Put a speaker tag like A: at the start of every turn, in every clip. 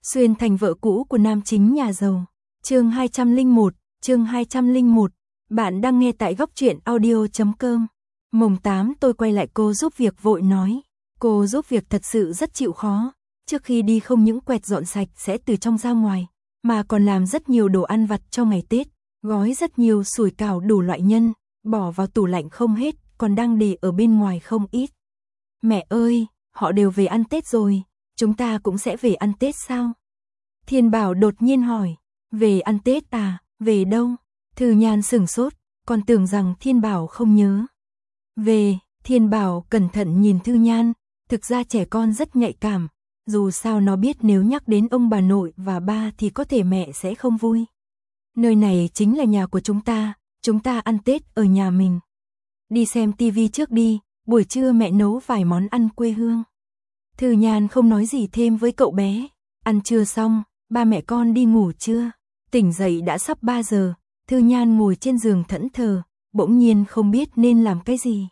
A: Xuyên thành vợ cũ của nam chính nhà giàu. Chương 201. Bạn đang nghe tại góc truyện audio.com. Mùng 8 tôi quay lại cô giúp việc vội nói. Cô giúp việc thật sự rất chịu khó. Trước khi đi không những quẹt dọn sạch sẽ từ trong ra ngoài, mà còn làm rất nhiều đồ ăn vặt cho ngày Tết. Gói rất nhiều sủi cảo đủ loại nhân, bỏ vào tủ lạnh không hết, còn đang để ở bên ngoài không ít. Mẹ ơi, họ đều về ăn Tết rồi, chúng ta cũng sẽ về ăn Tết sao? Thiên Bảo đột nhiên hỏi. Về ăn Tết à, về đâu? Thư Nhan sửng sốt, còn tưởng rằng Thiên Bảo không nhớ. Về, Thiên Bảo cẩn thận nhìn Thư Nhan, thực ra trẻ con rất nhạy cảm, dù sao nó biết nếu nhắc đến ông bà nội và ba thì có thể mẹ sẽ không vui. Nơi này chính là nhà của chúng ta ăn Tết ở nhà mình. Đi xem tivi trước đi, buổi trưa mẹ nấu vài món ăn quê hương. Thư Nhan không nói gì thêm với cậu bé. Ăn trưa xong, ba mẹ con đi ngủ trưa. Tỉnh dậy đã sắp 3 giờ, Thư Nhan ngồi trên giường thẫn thờ, bỗng nhiên không biết nên làm cái gì.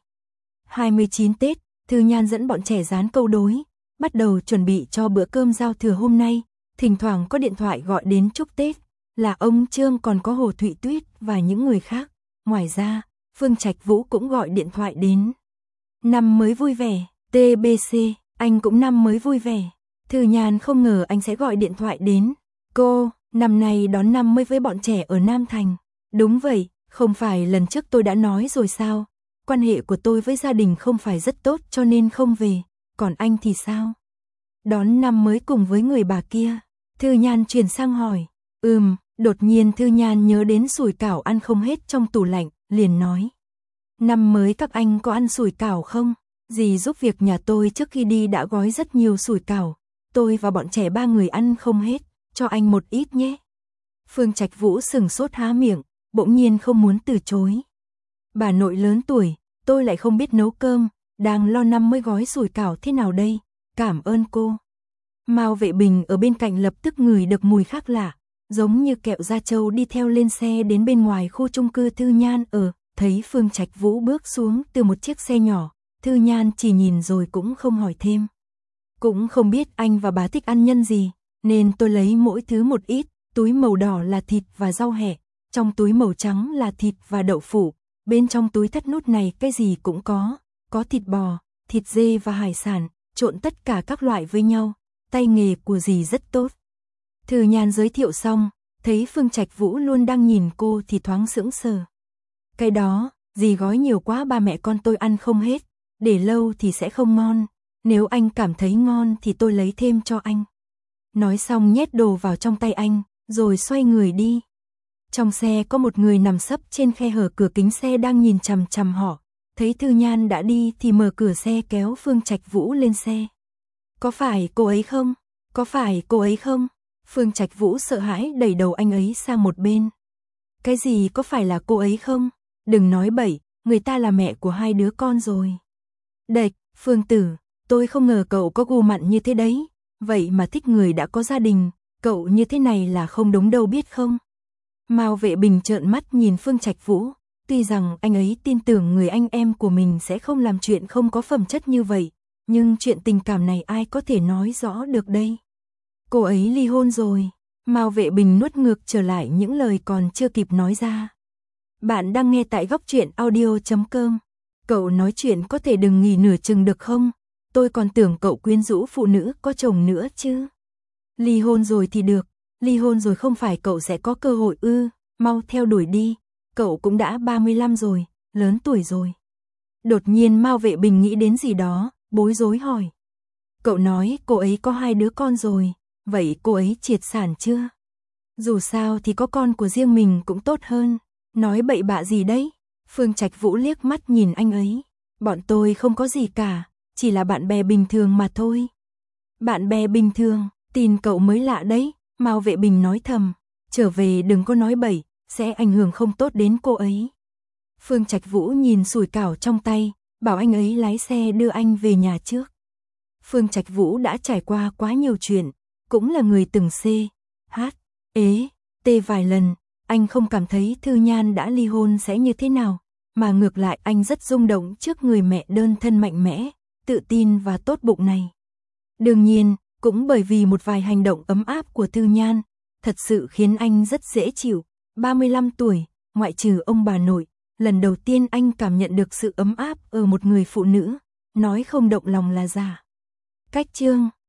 A: 29 Tết, Thư Nhan dẫn bọn trẻ dán câu đối, bắt đầu chuẩn bị cho bữa cơm giao thừa hôm nay. Thỉnh thoảng có điện thoại gọi đến chúc Tết, là ông Trương còn có Hồ Thụy Tuyết và những người khác. Ngoài ra, Phương Trạch Vũ cũng gọi điện thoại đến. Năm mới vui vẻ, TBC, anh cũng năm mới vui vẻ. Thư Nhan không ngờ anh sẽ gọi điện thoại đến. Cô, năm nay đón năm mới với bọn trẻ ở Nam Thành. Đúng vậy, không phải lần trước tôi đã nói rồi sao? Quan hệ của tôi với gia đình không phải rất tốt cho nên không về. Còn anh thì sao? Đón năm mới cùng với người bà kia. Thư Nhan chuyển sang hỏi. Đột nhiên Thư Nhan nhớ đến sủi cảo ăn không hết trong tủ lạnh, liền nói. Năm mới các anh có ăn sủi cảo không? Dì giúp việc nhà tôi trước khi đi đã gói rất nhiều sủi cảo. Tôi và bọn trẻ 3 người ăn không hết, cho anh một ít nhé. Phương Trạch Vũ sừng sốt há miệng, bỗng nhiên không muốn từ chối. Bà nội lớn tuổi, tôi lại không biết nấu cơm, đang lo năm mới gói sủi cảo thế nào đây, cảm ơn cô. Mao Vệ Bình ở bên cạnh lập tức ngửi được mùi khác lạ, giống như kẹo da trâu đi theo lên xe đến bên ngoài khu chung cư Thư Nhan ở, thấy Phương Trạch Vũ bước xuống từ một chiếc xe nhỏ, Thư Nhan chỉ nhìn rồi cũng không hỏi thêm. Cũng không biết anh và bà thích ăn nhân gì, nên tôi lấy mỗi thứ một ít, túi màu đỏ là thịt và rau hẹ, trong túi màu trắng là thịt và đậu phụ, bên trong túi thắt nút này cái gì cũng có thịt bò, thịt dê và hải sản, trộn tất cả các loại với nhau, tay nghề của dì rất tốt. Thư Nhan giới thiệu xong, thấy Phương Trạch Vũ luôn đang nhìn cô thì thoáng sững sờ. Cái đó, dì gói nhiều quá ba mẹ con tôi ăn không hết, để lâu thì sẽ không ngon. Nếu anh cảm thấy ngon thì tôi lấy thêm cho anh. Nói xong nhét đồ vào trong tay anh, rồi xoay người đi. Trong xe có một người nằm sấp trên khe hở cửa kính xe đang nhìn chằm chằm họ. Thấy Thư Nhan đã đi thì mở cửa xe kéo Phương Trạch Vũ lên xe. Có phải cô ấy không? Có phải cô ấy không? Phương Trạch Vũ sợ hãi đẩy đầu anh ấy sang một bên. Cái gì có phải là cô ấy không? Đừng nói bậy, người ta là mẹ của 2 đứa con rồi. Đệch, Phương Tử. Tôi không ngờ cậu có gu mặn như thế đấy, vậy mà thích người đã có gia đình, cậu như thế này là không đúng đâu biết không? Mao Vệ Bình trợn mắt nhìn Phương Trạch Vũ, tuy rằng anh ấy tin tưởng người anh em của mình sẽ không làm chuyện không có phẩm chất như vậy, nhưng chuyện tình cảm này ai có thể nói rõ được đây? Cô ấy ly hôn rồi. Mao Vệ Bình nuốt ngược trở lại những lời còn chưa kịp nói ra. Bạn đang nghe tại góc truyện audio.com. Cậu nói chuyện có thể đừng nghỉ nửa chừng được không? Tôi còn tưởng cậu quyến rũ phụ nữ có chồng nữa chứ. Ly hôn rồi thì được, ly hôn rồi không phải cậu sẽ có cơ hội mau theo đuổi đi, cậu cũng đã 35 rồi, lớn tuổi rồi. Đột nhiên Mao Vệ Bình nghĩ đến gì đó, bối rối hỏi. Cậu nói cô ấy có 2 đứa con rồi, vậy cô ấy triệt sản chưa? Dù sao thì có con của riêng mình cũng tốt hơn, nói bậy bạ gì đấy? Phương Trạch Vũ liếc mắt nhìn anh ấy, bọn tôi không có gì cả. Chỉ là bạn bè bình thường mà thôi. Bạn bè bình thường, tin cậu mới lạ đấy, Mao Vệ Bình nói thầm. Trở về đừng có nói bậy, sẽ ảnh hưởng không tốt đến cô ấy. Phương Trạch Vũ nhìn sủi cảo trong tay, bảo anh ấy lái xe đưa anh về nhà trước. Phương Trạch Vũ đã trải qua quá nhiều chuyện, cũng là người từng tê vài lần, anh không cảm thấy Thư Nhan đã ly hôn sẽ như thế nào, mà ngược lại anh rất rung động trước người mẹ đơn thân mạnh mẽ, tự tin và tốt bụng này. Đương nhiên, Cũng bởi vì một vài hành động ấm áp của Tư Nhan, thật sự khiến anh rất dễ chịu. 35 tuổi, ngoại trừ ông bà nội, lần đầu tiên anh cảm nhận được sự ấm áp ở một người phụ nữ, nói không động lòng là giả. Cách chương